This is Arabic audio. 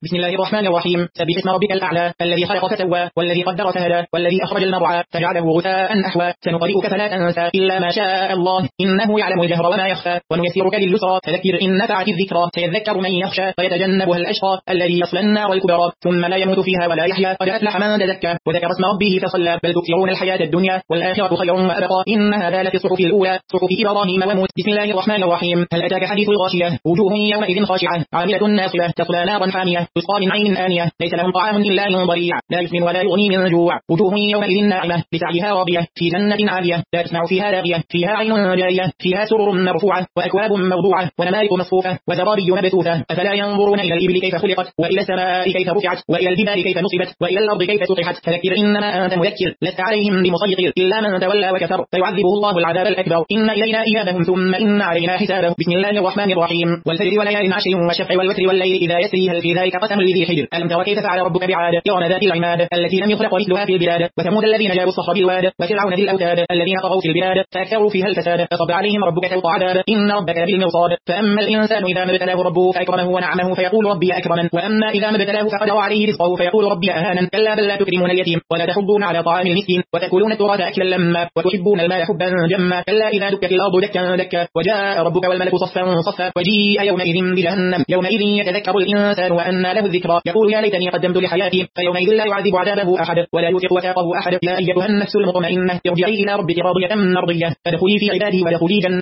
بسم الله الرحمن الرحيم. سبح اسم ربك الأعلى الذي خلق فسوى والذي قدر فهدى والذي أخرج المرعى فجعله غثاء نحوا. سنقرئك فلا تنسى إلا ما شاء الله إنه يعلم الجهر وما يخفى ونيسرك لليسرى فذكر إن نفعت الذكرى سيذكر من يخشى ويتجنبها الأشقى الذي يصلى النار الكبرى ثم لا يموت فيها ولا يحيا. قد أفلح من تزكى وذكر اسم ربه فصلى بل تؤثرون الحياة الدنيا والآخرة خير وأبقى إن هذا لفي الصحف الأولى صحف إبراهيم وموسى. بسم الله الرحمن الرحيم. هل أتاك حديث الغاشية وجوه يومئذ خاشعة عاملة ناصبة تصلى نارا حامية تسقى من عين آنية ليس لهم طعام إلا من ضريع لا يسمن ولا يغني من جوع وجوه يومئذ ناعمة لسعيها راضية في جنة عالية لا تسمع فيها لاغية فيها عين جارية فيها سرر مرفوعة وأكواب موضوعة ونمارق مصفوفة وزرابي مبثوثة. أفلا ينظرون إلى الإبل كيف خلقت وإلى السماء كيف رفعت وإلى الجبال كيف نصبت وإلى الأرض كيف سطحت فذكر إنما أنت مذكر لست عليهم بمسيطر إلا من تولى وكفر فيعذبه الله العذاب الأكبر إن إلينا إيابهم ثم إن علينا حسابهم. بسم الله الرحمن الرحيم. والفجر وليال عشر والشفع والوتر والليل إذا يسري هل في ذلك قسم لذي حجر ألم تر كيف فعل ربك بعاد إرم ذات العماد التي لم يخلق مثلها في البلاد وثمود الذين جابوا الصخر بالواد وفرعون ذي الأوتاد الذين طغوا في البلاد فأكثروا فيها الفساد فصب عليهم ربك سوط عذاب إن ربك بالمرصاد. فأما الإنسان إذا ما ابتلاه ربه فأكرمه ونعمه فيقول ربي أكرمن وأما إذا ما ابتلاه فقدر عليه رزقه فيقول ربي أهانن كلا بل لا تكرمون اليتيم ولا تحضون على طعام المسكين وتأكلون التراث أكلا لما وتحبون المال حبا جما كلا إذا دكت الأرض دكا دكا وجاء ربك والملك صفا صفا وجيء يومئذ بجهنم يومئذ يتذكر الإنسان وأنى له الذكرى يقول يا ليتني قدمت لحياتي فيومئذ لا يعذب عذابه أحد ولا يوثق وثاقه أحد. يا أيتها النفس المطمئنة ارجعي إلى ربك راضية مرضية فادخلي في عبادي وادخلي جنة.